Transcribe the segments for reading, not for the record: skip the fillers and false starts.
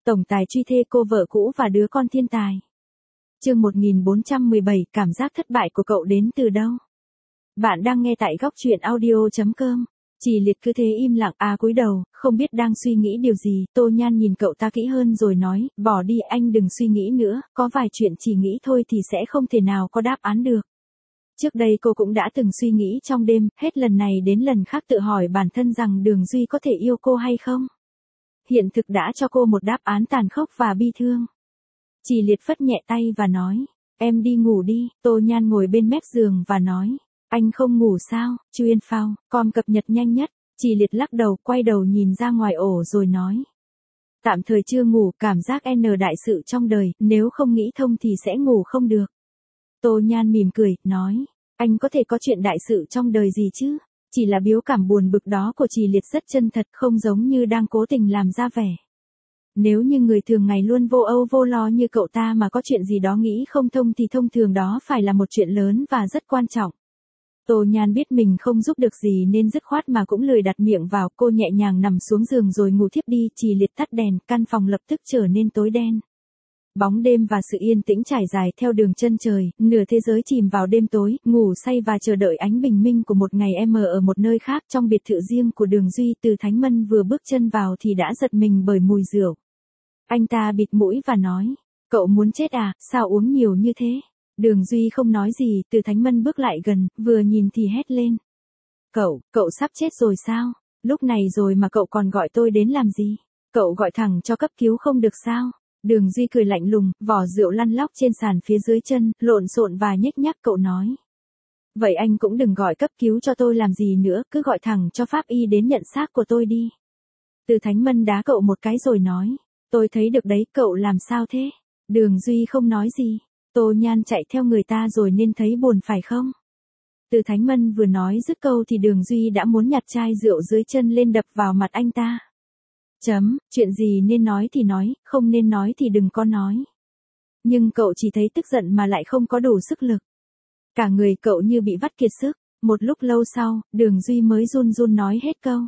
Tổng tài truy thê cô vợ cũ và đứa con thiên tài. Chương 1417, cảm giác thất bại của cậu đến từ đâu? Bạn đang nghe tại góc truyện audio.com. Chỉ Liệt cứ thế im lặng cúi đầu, không biết đang suy nghĩ điều gì. Tô Nhan nhìn cậu ta kỹ hơn rồi nói, bỏ đi anh đừng suy nghĩ nữa, có vài chuyện chỉ nghĩ thôi thì sẽ không thể nào có đáp án được. Trước đây cô cũng đã từng suy nghĩ trong đêm, hết lần này đến lần khác tự hỏi bản thân rằng Đường Duy có thể yêu cô hay không. Hiện thực đã cho cô một đáp án tàn khốc và bi thương. Chỉ Liệt phất nhẹ tay và nói, em đi ngủ đi. Tô Nhan ngồi bên mép giường và nói, anh không ngủ sao? Chuyên phao, com cập nhật nhanh nhất. Chỉ Liệt lắc đầu, quay đầu nhìn ra ngoài ổ rồi nói, tạm thời chưa ngủ, cảm giác đại sự trong đời, nếu không nghĩ thông thì sẽ ngủ không được. Tô Nhan mỉm cười, nói, anh có thể có chuyện đại sự trong đời gì chứ? Chỉ là biểu cảm buồn bực đó của Chỉ Liệt rất chân thật, không giống như đang cố tình làm ra vẻ. Nếu như người thường ngày luôn vô âu vô lo như cậu ta mà có chuyện gì đó nghĩ không thông thì thông thường đó phải là một chuyện lớn và rất quan trọng. Tô Nhan biết mình không giúp được gì nên dứt khoát mà cũng lười đặt miệng vào, cô nhẹ nhàng nằm xuống giường rồi ngủ thiếp đi. Chỉ Liệt tắt đèn, căn phòng lập tức trở nên tối đen. Bóng đêm và sự yên tĩnh trải dài theo đường chân trời, nửa thế giới chìm vào đêm tối, ngủ say và chờ đợi ánh bình minh của một ngày ở một nơi khác. Trong biệt thự riêng của Đường Duy, Từ Thánh Mân vừa bước chân vào thì đã giật mình bởi mùi rượu. Anh ta bịt mũi và nói, cậu muốn chết à, sao uống nhiều như thế? Đường Duy không nói gì, Từ Thánh Mân bước lại gần, vừa nhìn thì hét lên. Cậu sắp chết rồi sao? Lúc này rồi mà cậu còn gọi tôi đến làm gì? Cậu gọi thẳng cho cấp cứu không được sao? Đường Duy cười lạnh lùng, vỏ rượu lăn lóc trên sàn phía dưới chân, lộn xộn và nhếch nhác. Cậu nói, vậy anh cũng đừng gọi cấp cứu cho tôi làm gì nữa, cứ gọi thẳng cho pháp y đến nhận xác của tôi đi. Từ Thánh Mân đá cậu một cái rồi nói, tôi thấy được đấy, cậu làm sao thế? Đường Duy không nói gì. Tô Nhan chạy theo người ta rồi nên thấy buồn phải không? Từ Thánh Mân vừa nói dứt câu thì Đường Duy đã muốn nhặt chai rượu dưới chân lên đập vào mặt anh ta. Chuyện gì nên nói thì nói, không nên nói thì đừng có nói. Nhưng cậu chỉ thấy tức giận mà lại không có đủ sức lực. Cả người cậu như bị vắt kiệt sức. Một lúc lâu sau, Đường Duy mới run run nói hết câu.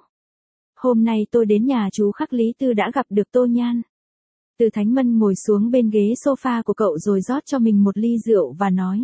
Hôm nay tôi đến nhà chú Khắc Lý Tư đã gặp được Tô Nhan. Từ Thánh Mân ngồi xuống bên ghế sofa của cậu rồi rót cho mình một ly rượu và nói.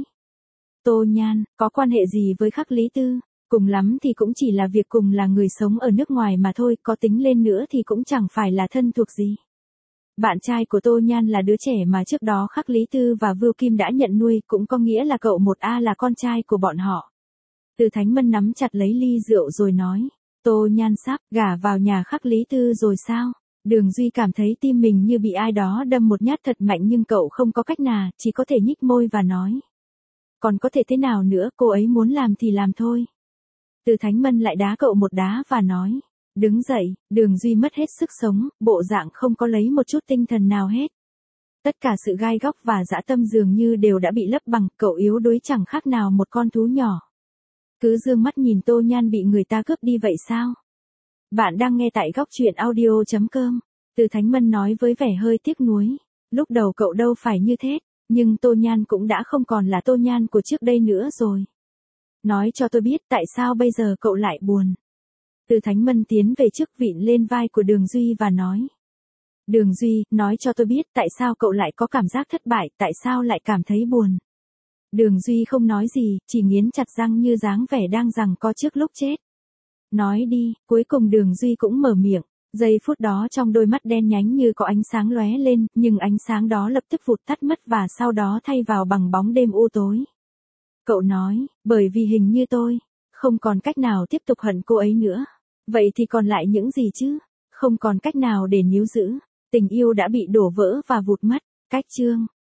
Tô Nhan, có quan hệ gì với Khắc Lý Tư? Cùng lắm thì cũng chỉ là việc cùng là người sống ở nước ngoài mà thôi, có tính lên nữa thì cũng chẳng phải là thân thuộc gì. Bạn trai của Tô Nhan là đứa trẻ mà trước đó Khắc Lý Tư và Vưu Kim đã nhận nuôi, cũng có nghĩa là cậu là con trai của bọn họ. Từ Thánh Mân nắm chặt lấy ly rượu rồi nói, Tô Nhan sắp gả vào nhà Khắc Lý Tư rồi sao? Đường Duy cảm thấy tim mình như bị ai đó đâm một nhát thật mạnh nhưng cậu không có cách nào, chỉ có thể nhích môi và nói. Còn có thể thế nào nữa, cô ấy muốn làm thì làm thôi. Từ Thánh Mân lại đá cậu một đá và nói. Đứng dậy. Đường Duy mất hết sức sống, bộ dạng không có lấy một chút tinh thần nào hết. Tất cả sự gai góc và dã tâm dường như đều đã bị lấp bằng, cậu yếu đuối chẳng khác nào một con thú nhỏ. Cứ dương mắt nhìn Tô Nhan bị người ta cướp đi vậy sao? Bạn đang nghe tại góc truyện audio.com. Từ Thánh Mân nói với vẻ hơi tiếc nuối. Lúc đầu cậu đâu phải như thế, nhưng Tô Nhan cũng đã không còn là Tô Nhan của trước đây nữa rồi. Nói cho tôi biết tại sao bây giờ cậu lại buồn. Từ Thánh Mân tiến về trước vịn lên vai của Đường Duy và nói. Đường Duy, nói cho tôi biết tại sao cậu lại có cảm giác thất bại, tại sao lại cảm thấy buồn. Đường Duy không nói gì, chỉ nghiến chặt răng như dáng vẻ đang giằng co trước lúc chết. Nói đi, cuối cùng Đường Duy cũng mở miệng. Giây phút đó trong đôi mắt đen nhánh như có ánh sáng lóe lên, nhưng ánh sáng đó lập tức vụt tắt mất và sau đó thay vào bằng bóng đêm u tối. Cậu nói, bởi vì hình như tôi, không còn cách nào tiếp tục hận cô ấy nữa. Vậy thì còn lại những gì chứ? Không còn cách nào để níu giữ. Tình yêu đã bị đổ vỡ và vụt mất. Cách chương.